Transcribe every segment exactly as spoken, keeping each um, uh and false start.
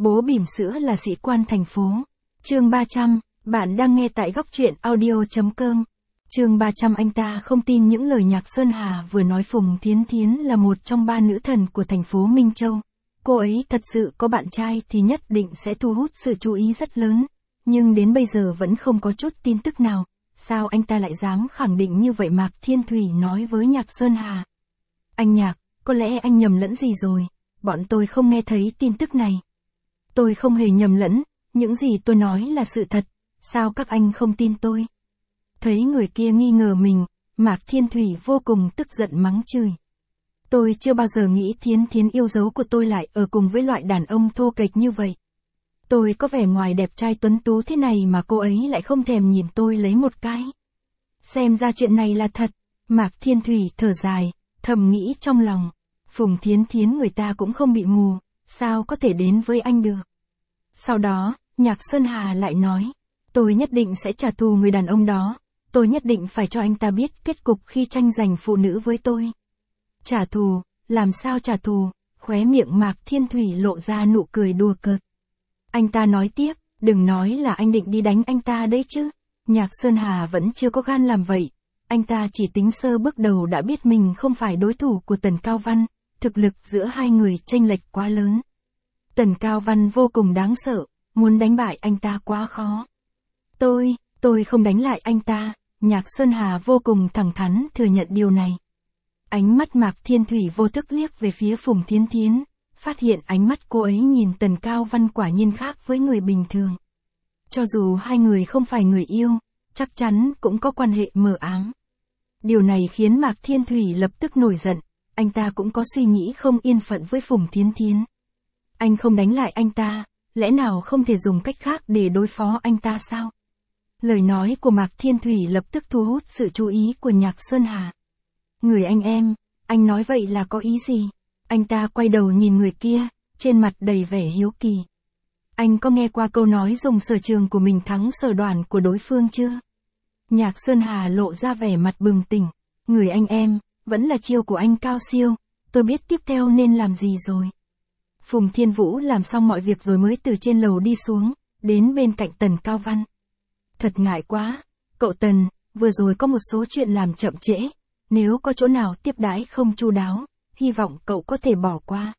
Bố bỉm sữa là sĩ quan thành phố. Chương ba trăm, bạn đang nghe tại góc truyện audio chấm com. Chương ba trăm Anh ta không tin những lời Nhạc Sơn Hà vừa nói. Phùng Thiến Thiến là một trong ba nữ thần của thành phố Minh Châu. Cô ấy thật sự có bạn trai thì nhất định sẽ thu hút sự chú ý rất lớn. Nhưng đến bây giờ vẫn không có chút tin tức nào. Sao anh ta lại dám khẳng định như vậy? Mạc Thiên Thủy nói với Nhạc Sơn Hà. Anh Nhạc, có lẽ anh nhầm lẫn gì rồi. Bọn tôi không nghe thấy tin tức này. Tôi không hề nhầm lẫn, những gì tôi nói là sự thật. Sao các anh không tin tôi? Thấy người kia nghi ngờ mình, Mạc Thiên Thủy vô cùng tức giận mắng chửi. Tôi chưa bao giờ nghĩ Thiến Thiến yêu dấu của tôi lại ở cùng với loại đàn ông thô kệch như vậy. Tôi có vẻ ngoài đẹp trai tuấn tú thế này mà cô ấy lại không thèm nhìn tôi lấy một cái. Xem ra chuyện này là thật. Mạc Thiên Thủy thở dài, thầm nghĩ trong lòng. Phùng Thiến Thiến người ta cũng không bị mù, sao có thể đến với anh được. Sau đó, Nhạc Sơn Hà lại nói. Tôi nhất định sẽ trả thù người đàn ông đó. Tôi nhất định phải cho anh ta biết kết cục khi tranh giành phụ nữ với tôi. Trả thù, làm sao trả thù? Khóe miệng Mạc Thiên Thủy lộ ra nụ cười đùa cợt. Anh ta nói tiếp, đừng nói là anh định đi đánh anh ta đấy chứ. Nhạc Sơn Hà vẫn chưa có gan làm vậy. Anh ta chỉ tính sơ bước đầu đã biết mình không phải đối thủ của Tần Cao Văn. Thực lực giữa hai người chênh lệch quá lớn. Tần Cao Văn vô cùng đáng sợ, muốn đánh bại anh ta quá khó. Tôi, tôi không đánh lại anh ta. Nhạc Sơn Hà vô cùng thẳng thắn thừa nhận điều này. Ánh mắt Mạc Thiên Thủy vô thức liếc về phía Phùng Thiến Thiến, phát hiện ánh mắt cô ấy nhìn Tần Cao Văn quả nhiên khác với người bình thường. Cho dù hai người không phải người yêu, chắc chắn cũng có quan hệ mờ ám. Điều này khiến Mạc Thiên Thủy lập tức nổi giận, anh ta cũng có suy nghĩ không yên phận với Phùng Thiến Thiến. Anh không đánh lại anh ta, lẽ nào không thể dùng cách khác để đối phó anh ta sao? Lời nói của Mạc Thiên Thủy lập tức thu hút sự chú ý của Nhạc Sơn Hà. Người anh em, anh nói vậy là có ý gì? Anh ta quay đầu nhìn người kia, trên mặt đầy vẻ hiếu kỳ. Anh có nghe qua câu nói dùng sở trường của mình thắng sở đoàn của đối phương chưa? Nhạc Sơn Hà lộ ra vẻ mặt bừng tỉnh. Người anh em, vẫn là chiêu của anh cao siêu, tôi biết tiếp theo nên làm gì rồi. Phùng Thiên Vũ làm xong mọi việc rồi mới từ trên lầu đi xuống, đến bên cạnh Tần Cao Văn. Thật ngại quá, cậu Tần, vừa rồi có một số chuyện làm chậm trễ, nếu có chỗ nào tiếp đãi không chu đáo, hy vọng cậu có thể bỏ qua.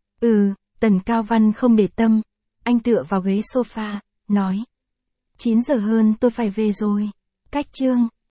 Ừ, Tần Cao Văn không để tâm, anh tựa vào ghế sofa, nói. chín giờ hơn tôi phải về rồi, cách chương.